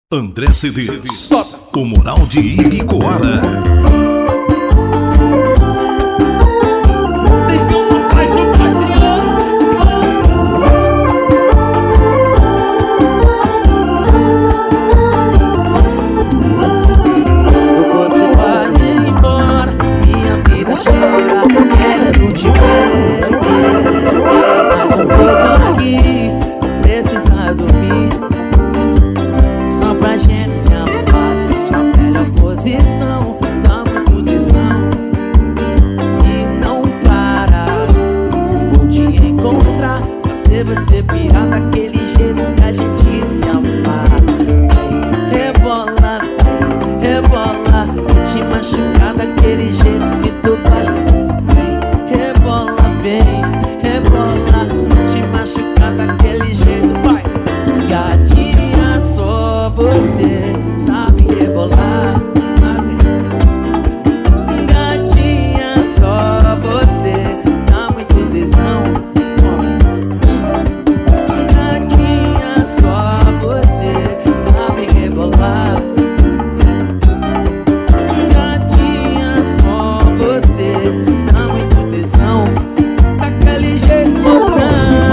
André CDs, o moral de Ibicoara. Você vai embora, minha vida cheira, quero te ver. Mais um pouco aqui, não precisa dormir, só pra gente se amar. Sua melhor posição, dá muito tesão e não para. Vou te encontrar, fazer você pirar daquele jeito que a gente se amar. Rebola, rebola, te machucar daquele jeito que tu gosta. Rebola bem, rebola, te machucar daquele jeito. Vai! Gatinha, só você sabe rebolar. Gatinha, só você dá muito tesão. Gatinha, só você sabe rebolar. Gatinha, só você dá muito tesão. Daquele jeito, moção.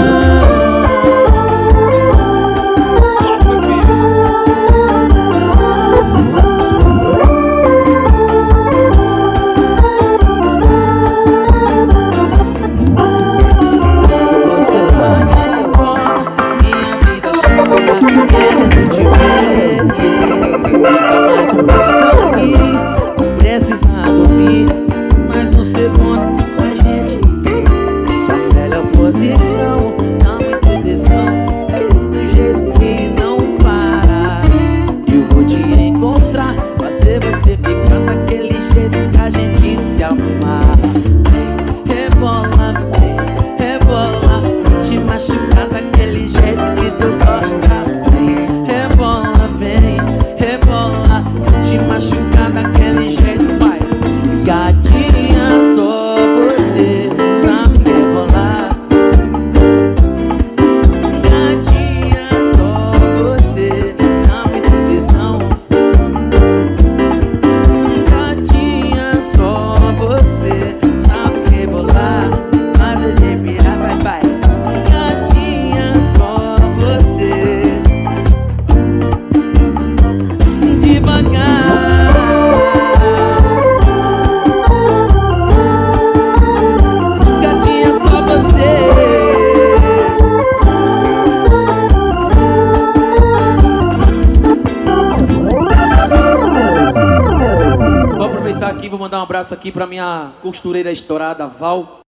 Precisa dormir, mais um segundo pra gente. Sua melhor posição, dá muito tesão, do jeito que não para. Eu vou te encontrar, fazer você ficar daquele jeito que a gente se amarra. Rebola, vem, rebola, te machucar daquele jeito que tu gosta. Rebola, vem, rebola, te machucar daquele jeito. Vai, gatinha, só você sabe rebolar. Gatinha, só você dá muito tesão. Gatinha, só você sabe rebolar. Mas eu de pirar, vai, vai. Gatinha, só você. Devagar. Gatinha, só você. Vou aproveitar aqui, vou mandar um abraço aqui pra minha costureira estourada, Val.